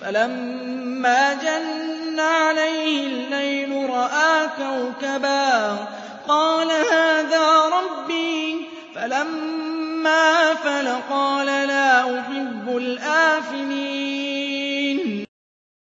فَلَمَّا جَنَّ عَلَيْهِ اللَّيْلُ رَأَىٰ كَوْكَبًا قَالَ هَٰذَا رَبِّي فَلَمَّا أَفَلَ قَالَ لَا